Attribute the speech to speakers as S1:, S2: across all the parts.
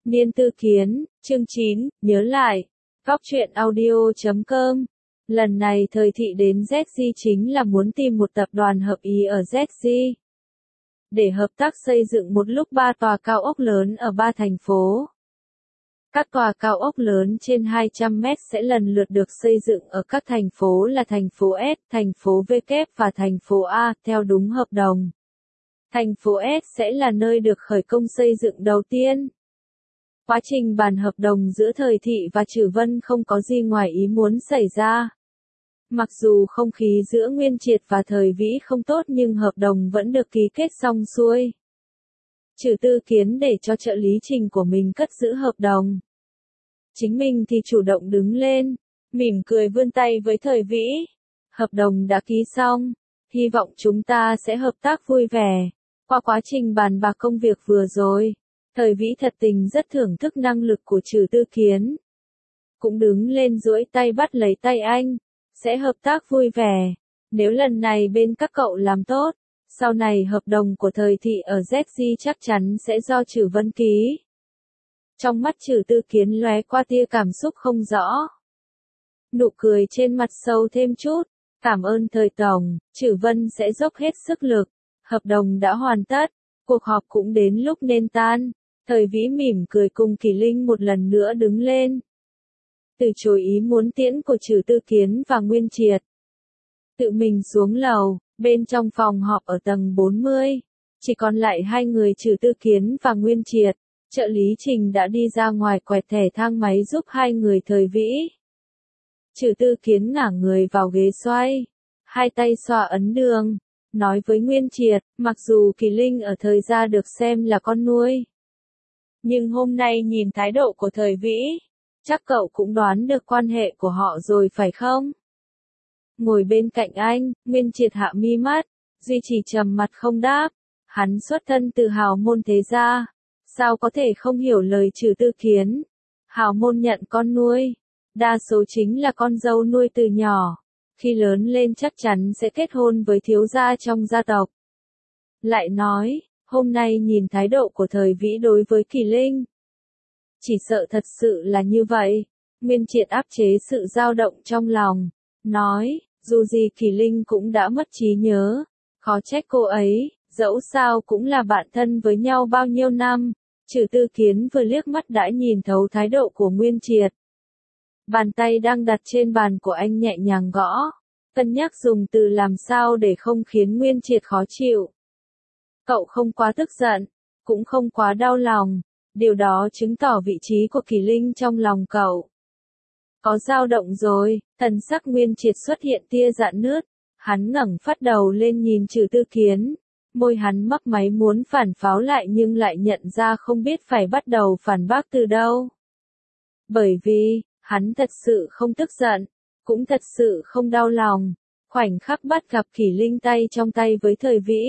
S1: Niên tư kiến, chương 9, nhớ lại. Góc truyện audio.com. Lần này thời thị đến ZG chính là muốn tìm một tập đoàn hợp ý ở ZG. Để hợp tác xây dựng một lúc 3 tòa cao ốc lớn ở 3 thành phố. Các tòa cao ốc lớn trên 200 mét sẽ lần lượt được xây dựng ở các thành phố là thành phố S, thành phố W và thành phố A, theo đúng hợp đồng. Thành phố S sẽ là nơi được khởi công xây dựng đầu tiên. Quá trình bàn hợp đồng giữa thời thị và Trử Vân không có gì ngoài ý muốn xảy ra. Mặc dù không khí giữa Nguyên Triệt và Thời Vĩ không tốt nhưng hợp đồng vẫn được ký kết xong xuôi. Trừ Tư Kiến để cho trợ lý Trình của mình cất giữ hợp đồng. Chính mình thì chủ động đứng lên, mỉm cười vươn tay với Thời Vĩ. Hợp đồng đã ký xong, hy vọng chúng ta sẽ hợp tác vui vẻ. Qua quá trình bàn bạc công việc vừa rồi, Thời Vĩ thật tình rất thưởng thức năng lực của Trừ Tư Kiến. Cũng đứng lên duỗi tay bắt lấy tay anh, sẽ hợp tác vui vẻ. Nếu lần này bên các cậu làm tốt, sau này hợp đồng của thời thị ở ZG chắc chắn sẽ do Trử Vân ký. Trong mắt Trừ Tư Kiến lóe qua tia cảm xúc không rõ. Nụ cười trên mặt sâu thêm chút, cảm ơn Thời Tổng, Trử Vân sẽ dốc hết sức lực. Hợp đồng đã hoàn tất, cuộc họp cũng đến lúc nên tan. Thời Vĩ mỉm cười cùng Kỳ Linh một lần nữa đứng lên. Từ chối ý muốn tiễn của Trừ Tư Kiến và Nguyên Triệt. Tự mình xuống lầu, bên trong phòng họp ở tầng 40. Chỉ còn lại hai người Trừ Tư Kiến và Nguyên Triệt. Trợ lý Trình đã đi ra ngoài quẹt thẻ thang máy giúp hai người Thời Vĩ. Trừ Tư Kiến ngả người vào ghế xoay. Hai tay xoa ấn đường. Nói với Nguyên Triệt, mặc dù Kỳ Linh ở Thời gia được xem là con nuôi. Nhưng hôm nay nhìn thái độ của Thời Vĩ, chắc cậu cũng đoán được quan hệ của họ rồi phải không? Ngồi bên cạnh anh, Nguyên Triệt hạ mi mắt, duy trì trầm mặt không đáp. Hắn xuất thân từ hào môn thế gia, sao có thể không hiểu lời Trừ Tư Kiến. Hào môn nhận con nuôi, đa số chính là con dâu nuôi từ nhỏ. Khi lớn lên chắc chắn sẽ kết hôn với thiếu gia trong gia tộc. Lại nói, hôm nay nhìn thái độ của Thời Vĩ đối với Kỳ Linh. Chỉ sợ thật sự là như vậy. Nguyên Triệt áp chế sự dao động trong lòng. Nói, dù gì Kỳ Linh cũng đã mất trí nhớ. Khó trách cô ấy, dẫu sao cũng là bạn thân với nhau bao nhiêu năm. Trừ Tư Kiến vừa liếc mắt đã nhìn thấu thái độ của Nguyên Triệt. Bàn tay đang đặt trên bàn của anh nhẹ nhàng gõ. Cân nhắc dùng từ làm sao để không khiến Nguyên Triệt khó chịu. Cậu không quá tức giận, cũng không quá đau lòng. Điều đó chứng tỏ vị trí của Kỳ Linh trong lòng cậu. Có dao động rồi, thần sắc Nguyên Triệt xuất hiện tia rạn nứt. Hắn ngẩng phát đầu lên nhìn Trừ Tư Kiến. Môi hắn mấp máy muốn phản pháo lại nhưng lại nhận ra không biết phải bắt đầu phản bác từ đâu. Bởi vì, hắn thật sự không tức giận, cũng thật sự không đau lòng. Khoảnh khắc bắt gặp Kỳ Linh tay trong tay với Thời Vĩ.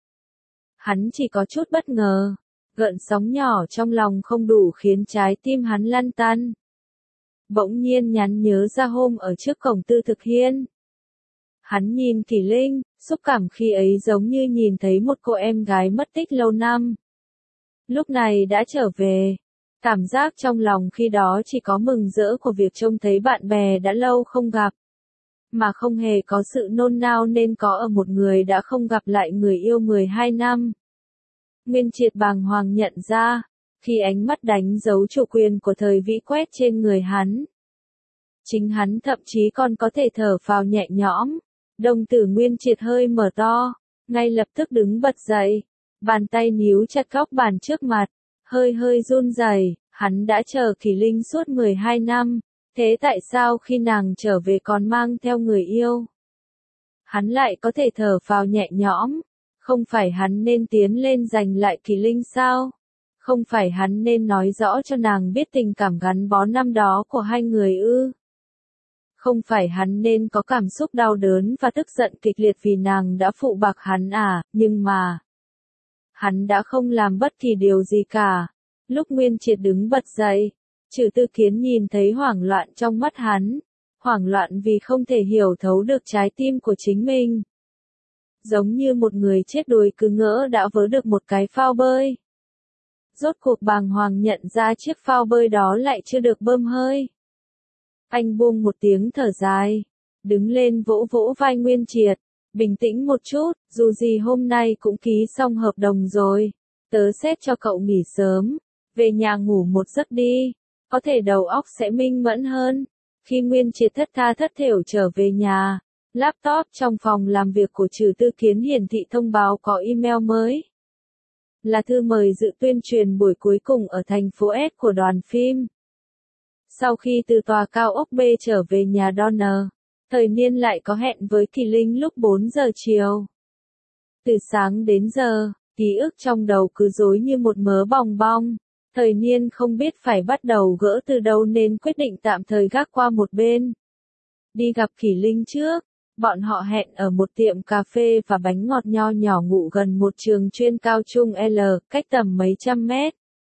S1: Hắn chỉ có chút bất ngờ. Gợn sóng nhỏ trong lòng không đủ khiến trái tim hắn lăn tăn. Bỗng nhiên nhắn nhớ ra hôm ở trước cổng Tư Thực Hiên. Hắn nhìn Kỳ Linh, xúc cảm khi ấy giống như nhìn thấy một cô em gái mất tích lâu năm. Lúc này đã trở về. Cảm giác trong lòng khi đó chỉ có mừng rỡ của việc trông thấy bạn bè đã lâu không gặp. Mà không hề có sự nôn nao nên có ở một người đã không gặp lại người yêu 12 năm. Nguyên Triệt bàng hoàng nhận ra, khi ánh mắt đánh dấu chủ quyền của Thời Vĩ quét trên người hắn. Chính hắn thậm chí còn có thể thở phào nhẹ nhõm. Đồng tử Nguyên Triệt hơi mở to, ngay lập tức đứng bật dậy. Bàn tay níu chặt góc bàn trước mặt, hơi run rẩy. Hắn đã chờ Kỳ Linh suốt 12 năm, thế tại sao khi nàng trở về còn mang theo người yêu? Hắn lại có thể thở phào nhẹ nhõm. Không phải hắn nên tiến lên giành lại Kỳ Linh sao? Không phải hắn nên nói rõ cho nàng biết tình cảm gắn bó năm đó của hai người ư? Không phải hắn nên có cảm xúc đau đớn và tức giận kịch liệt vì nàng đã phụ bạc hắn à, nhưng mà hắn đã không làm bất kỳ điều gì cả. Lúc Nguyên Triệt đứng bật dậy, Trừ Tư Kiến nhìn thấy hoảng loạn trong mắt hắn. Hoảng loạn vì không thể hiểu thấu được trái tim của chính mình. Giống như một người chết đuối cứ ngỡ đã vớ được một cái phao bơi. Rốt cuộc bàng hoàng nhận ra chiếc phao bơi đó lại chưa được bơm hơi. Anh buông một tiếng thở dài, đứng lên vỗ vỗ vai Nguyên Triệt, bình tĩnh một chút, dù gì hôm nay cũng ký xong hợp đồng rồi, tớ xét cho cậu nghỉ sớm, về nhà ngủ một giấc đi, có thể đầu óc sẽ minh mẫn hơn. Khi Nguyên Triệt thất tha thất thểu trở về nhà, laptop trong phòng làm việc của Trừ Tư Kiến hiển thị thông báo có email mới. Là thư mời dự tuyên truyền buổi cuối cùng ở thành phố S của đoàn phim. Sau khi từ tòa cao ốc B trở về nhà Donner, Thời Niên lại có hẹn với Kỳ Linh lúc 4 giờ chiều. Từ sáng đến giờ, ký ức trong đầu cứ rối như một mớ bòng bong. Thời Niên không biết phải bắt đầu gỡ từ đâu nên quyết định tạm thời gác qua một bên. Đi gặp Kỳ Linh trước, bọn họ hẹn ở một tiệm cà phê và bánh ngọt nho nhỏ ngủ gần một trường chuyên cao trung L, cách tầm mấy trăm mét.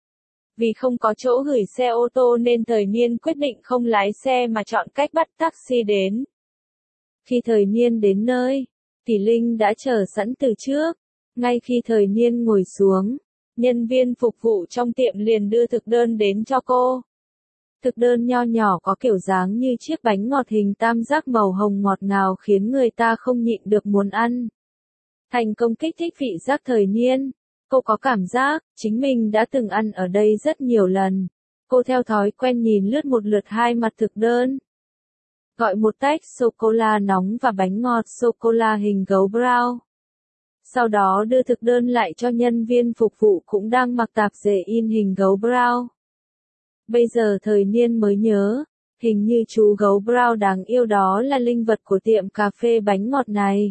S1: Vì không có chỗ gửi xe ô tô nên Thời Niên quyết định không lái xe mà chọn cách bắt taxi đến. Khi Thời Niên đến nơi, Kỳ Linh đã chờ sẵn từ trước. Ngay khi Thời Niên ngồi xuống, nhân viên phục vụ trong tiệm liền đưa thực đơn đến cho cô. Thực đơn nho nhỏ có kiểu dáng như chiếc bánh ngọt hình tam giác màu hồng ngọt ngào khiến người ta không nhịn được muốn ăn. Thành công kích thích vị giác Thời Niên. Cô có cảm giác, chính mình đã từng ăn ở đây rất nhiều lần. Cô theo thói quen nhìn lướt một lượt hai mặt thực đơn. Gọi một tách sô-cô-la nóng và bánh ngọt sô-cô-la hình gấu brown. Sau đó đưa thực đơn lại cho nhân viên phục vụ cũng đang mặc tạp dề in hình gấu brown. Bây giờ Thời Niên mới nhớ, hình như chú gấu brown đáng yêu đó là linh vật của tiệm cà phê bánh ngọt này.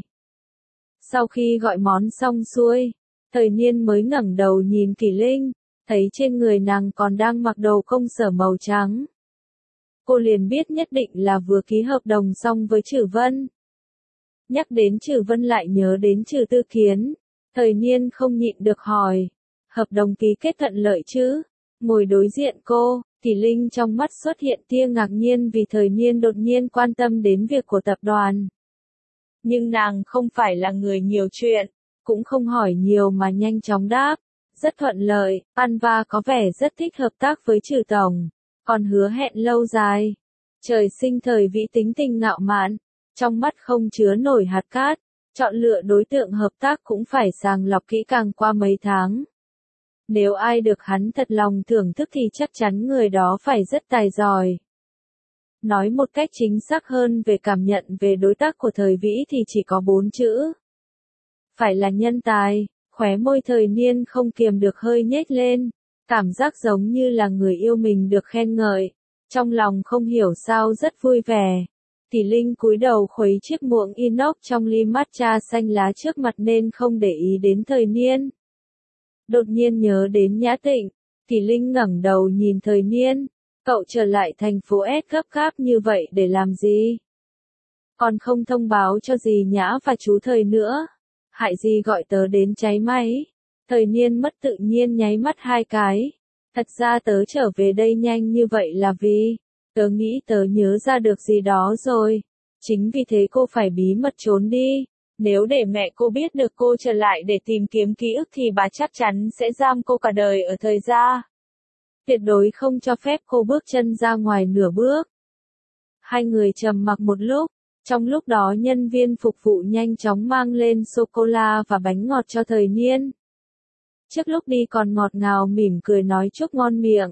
S1: Sau khi gọi món xong xuôi, Thời Niên mới ngẩng đầu nhìn Kỳ Linh, thấy trên người nàng còn đang mặc đồ công sở màu trắng. Cô liền biết nhất định là vừa ký hợp đồng xong với Trử Vân. Nhắc đến Trử Vân lại nhớ đến Trừ Tư Kiến. Thời Niên không nhịn được hỏi. Hợp đồng ký kết thuận lợi chứ? Ngồi đối diện cô, Kỳ Linh trong mắt xuất hiện tia ngạc nhiên vì Thời Niên đột nhiên quan tâm đến việc của tập đoàn. Nhưng nàng không phải là người nhiều chuyện, cũng không hỏi nhiều mà nhanh chóng đáp. Rất thuận lợi, Anva có vẻ rất thích hợp tác với Trừ Tổng, còn hứa hẹn lâu dài. Trời sinh thời vĩ tính tình ngạo mạn, trong mắt không chứa nổi hạt cát, chọn lựa đối tượng hợp tác cũng phải sàng lọc kỹ càng qua mấy tháng. Nếu ai được hắn thật lòng thưởng thức thì chắc chắn người đó phải rất tài giỏi. Nói một cách chính xác hơn về cảm nhận về đối tác của Thời Vĩ thì chỉ có 4 chữ. Phải là nhân tài. Khóe môi Thời Niên không kiềm được hơi nhếch lên, cảm giác giống như là người yêu mình được khen ngợi, trong lòng không hiểu sao rất vui vẻ. Kỳ Linh cúi đầu khuấy chiếc muỗng inox trong ly matcha xanh lá trước mặt nên không để ý đến Thời Niên. Đột nhiên nhớ đến Nhã Tịnh, Kỳ Linh ngẩng đầu nhìn Thời Niên, cậu trở lại thành phố S gấp gáp như vậy để làm gì? Còn không thông báo cho dì Nhã và chú Thời nữa. Hại gì gọi tớ đến cháy máy. Thời Niên mất tự nhiên nháy mắt hai cái. Thật ra tớ trở về đây nhanh như vậy là vì tớ nghĩ tớ nhớ ra được gì đó rồi. Chính vì thế cô phải bí mật trốn đi. Nếu để mẹ cô biết được cô trở lại để tìm kiếm ký ức thì bà chắc chắn sẽ giam cô cả đời ở Thời gia. Tuyệt đối không cho phép cô bước chân ra ngoài nửa bước. Hai người trầm mặc một lúc. Trong lúc đó nhân viên phục vụ nhanh chóng mang lên sô-cô-la và bánh ngọt cho Thời Niên. Trước lúc đi còn ngọt ngào mỉm cười nói chúc ngon miệng.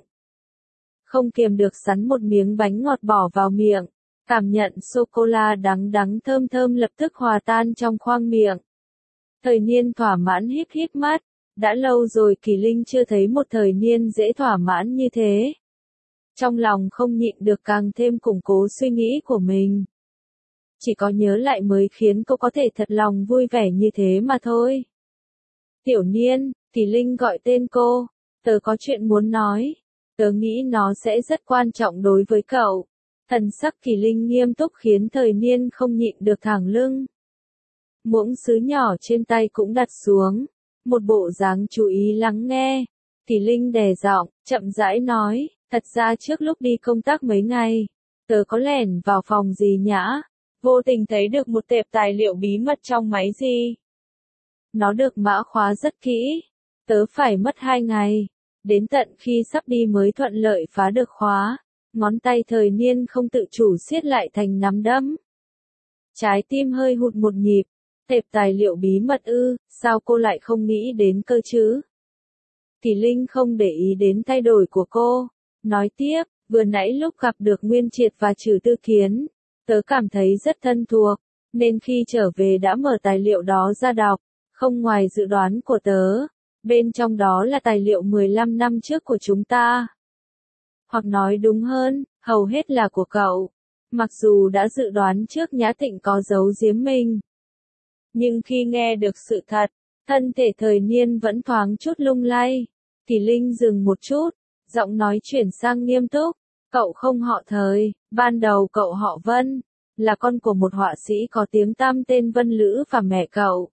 S1: Không kiềm được sắn một miếng bánh ngọt bỏ vào miệng. Cảm nhận sô-cô-la đắng đắng thơm thơm lập tức hòa tan trong khoang miệng. Thời Niên thỏa mãn híp híp mắt. Đã lâu rồi Kỳ Linh chưa thấy một Thời Niên dễ thỏa mãn như thế. Trong lòng không nhịn được càng thêm củng cố suy nghĩ của mình. Chỉ có nhớ lại mới khiến cô có thể thật lòng vui vẻ như thế mà thôi. Tiểu Niên, Kỳ Linh gọi tên cô, tớ có chuyện muốn nói, tớ nghĩ nó sẽ rất quan trọng đối với cậu. Thần sắc Kỳ Linh nghiêm túc khiến Thời Niên không nhịn được thẳng lưng. Muỗng sứ nhỏ trên tay cũng đặt xuống, một bộ dáng chú ý lắng nghe. Kỳ Linh đè giọng, chậm rãi nói, thật ra trước lúc đi công tác mấy ngày, tớ có lẻn vào phòng dì Nhã. Vô tình thấy được một tệp tài liệu bí mật trong máy gì. Nó được mã khóa rất kỹ. Tớ phải mất 2 ngày. Đến tận khi sắp đi mới thuận lợi phá được khóa, ngón tay Thời Niên không tự chủ siết lại thành nắm đấm. Trái tim hơi hụt một nhịp, tệp tài liệu bí mật ư, sao cô lại không nghĩ đến cơ chứ? Kỳ Linh không để ý đến thay đổi của cô, nói tiếp, vừa nãy lúc gặp được Nguyên Triệt và Trừ Tư Kiến, tớ cảm thấy rất thân thuộc, nên khi trở về đã mở tài liệu đó ra đọc, không ngoài dự đoán của tớ, bên trong đó là tài liệu 15 năm trước của chúng ta. Hoặc nói đúng hơn, hầu hết là của cậu. Mặc dù đã dự đoán trước Nhã Tịnh có giấu giếm mình, nhưng khi nghe được sự thật, thân thể Thời Niên vẫn thoáng chút lung lay. Kỳ Linh dừng một chút, giọng nói chuyển sang nghiêm túc. Cậu không họ Thời, ban đầu cậu họ Vân, là con của một họa sĩ có tiếng tăm tên Vân Lữ và mẹ cậu.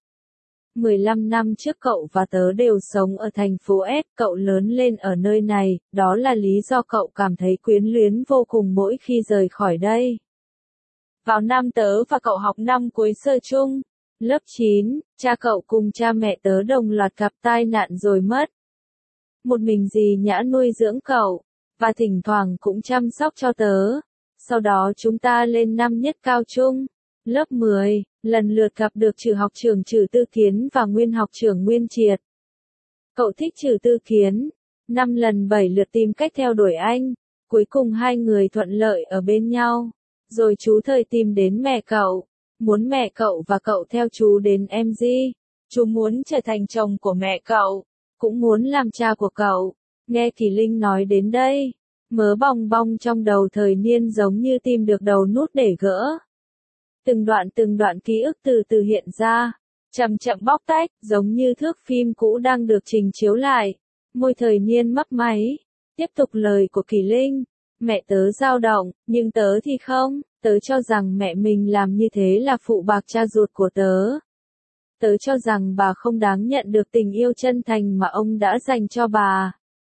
S1: 15 năm trước cậu và tớ đều sống ở thành phố S, cậu lớn lên ở nơi này, đó là lý do cậu cảm thấy quyến luyến vô cùng mỗi khi rời khỏi đây. Vào năm tớ và cậu học năm cuối sơ chung, lớp 9, cha cậu cùng cha mẹ tớ đồng loạt gặp tai nạn rồi mất. Một mình dì Nhã nuôi dưỡng cậu, và thỉnh thoảng cũng chăm sóc cho tớ. Sau đó chúng ta lên năm nhất cao trung, lớp 10, lần lượt gặp được Trừ học trưởng Trừ Tư Kiến và Nguyên học trưởng Nguyên Triệt. Cậu thích Trừ Tư Kiến, 5 lần 7 lượt tìm cách theo đuổi anh, cuối cùng hai người thuận lợi ở bên nhau. Rồi chú Thời tìm đến mẹ cậu, muốn mẹ cậu và cậu theo chú đến MG. Chú muốn trở thành chồng của mẹ cậu, cũng muốn làm cha của cậu. Nghe Kỳ Linh nói đến đây, mớ bong bong trong đầu Thời Niên giống như tìm được đầu nút để gỡ. Từng đoạn ký ức từ từ hiện ra, chậm chậm bóc tách, giống như thước phim cũ đang được trình chiếu lại. Môi Thời Niên mấp máy, tiếp tục lời của Kỳ Linh. Mẹ tớ dao động, nhưng tớ thì không, tớ cho rằng mẹ mình làm như thế là phụ bạc cha ruột của tớ. Tớ cho rằng bà không đáng nhận được tình yêu chân thành mà ông đã dành cho bà.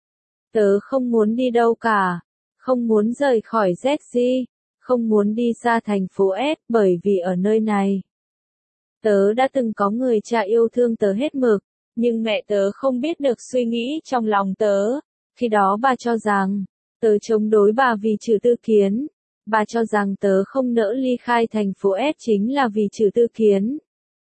S1: Tớ không muốn đi đâu cả, không muốn rời khỏi ZG, không muốn đi xa thành phố S bởi vì ở nơi này. Tớ đã từng có người cha yêu thương tớ hết mực, nhưng mẹ tớ không biết được suy nghĩ trong lòng tớ. Khi đó bà cho rằng, tớ chống đối bà vì Trừ Tư Kiến. Bà cho rằng tớ không nỡ ly khai thành phố S chính là vì Trừ Tư Kiến.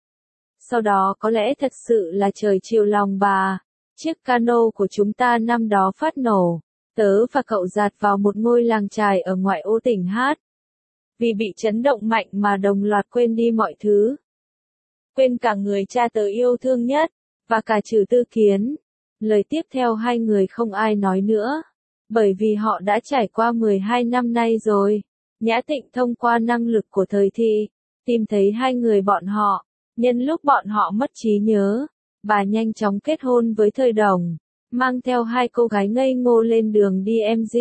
S1: Sau đó có lẽ thật sự là trời chiều lòng bà. Chiếc cano của chúng ta năm đó phát nổ. Tớ và cậu dạt vào một ngôi làng chài ở ngoại ô tỉnh Hát. Vì bị chấn động mạnh mà đồng loạt quên đi mọi thứ. Quên cả người cha tớ yêu thương nhất, và cả Trừ Tư Kiến. Lời tiếp theo hai người không ai nói nữa. Bởi vì họ đã trải qua 12 năm nay rồi. Nhã Tịnh thông qua năng lực của Thời Thị, tìm thấy hai người bọn họ. Nhân lúc bọn họ mất trí nhớ, bà nhanh chóng kết hôn với Thời Đồng, mang theo hai cô gái ngây ngô lên đường đi MG.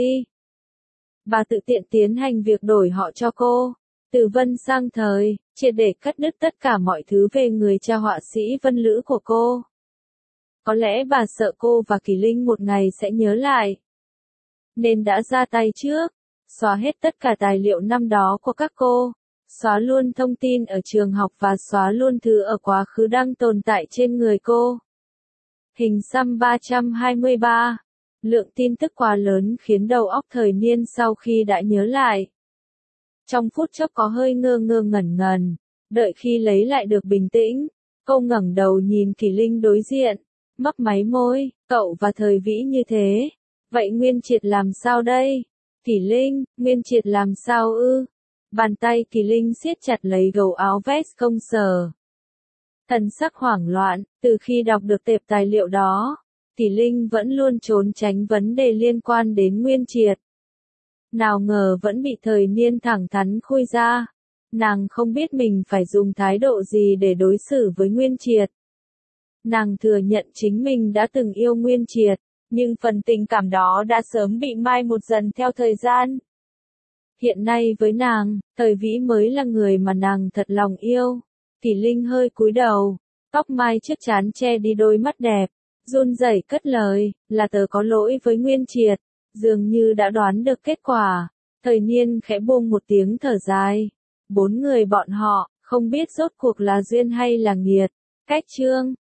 S1: Bà tự tiện tiến hành việc đổi họ cho cô, từ Vân sang Thời, triệt để cắt đứt tất cả mọi thứ về người cha họa sĩ Vân Lữ của cô. Có lẽ bà sợ cô và Kỳ Linh một ngày sẽ nhớ lại, nên đã ra tay trước, xóa hết tất cả tài liệu năm đó của các cô, xóa luôn thông tin ở trường học và xóa luôn thứ ở quá khứ đang tồn tại trên người cô. Hình xăm 323. Lượng tin tức quá lớn khiến đầu óc Thời Niên sau khi đã nhớ lại. Trong phút chốc có hơi ngơ ngơ ngẩn ngẩn, đợi khi lấy lại được bình tĩnh, cô ngẩng đầu nhìn Kỳ Linh đối diện, mấp máy môi, cậu và Thời Vĩ như thế. Vậy Nguyên Triệt làm sao đây? Kỳ Linh, Nguyên Triệt làm sao ư? Bàn tay Kỳ Linh siết chặt lấy gầu áo vest công sở. Thần sắc hoảng loạn, từ khi đọc được tệp tài liệu đó, Kỳ Linh vẫn luôn trốn tránh vấn đề liên quan đến Nguyên Triệt. Nào ngờ vẫn bị Thời Niên thẳng thắn khui ra. Nàng không biết mình phải dùng thái độ gì để đối xử với Nguyên Triệt. Nàng thừa nhận chính mình đã từng yêu Nguyên Triệt, nhưng phần tình cảm đó đã sớm bị mai một dần theo thời gian. Hiện nay với nàng, Thời Vĩ mới là người mà nàng thật lòng yêu. Kỳ Linh hơi cúi đầu, tóc mai trước trán che đi đôi mắt đẹp, run rẩy cất lời, là tớ có lỗi với Nguyên Triệt. Dường như đã đoán được kết quả, Thời Niên khẽ buông một tiếng thở dài. Bốn người bọn họ, không biết rốt cuộc là duyên hay là nghiệt. Cách chương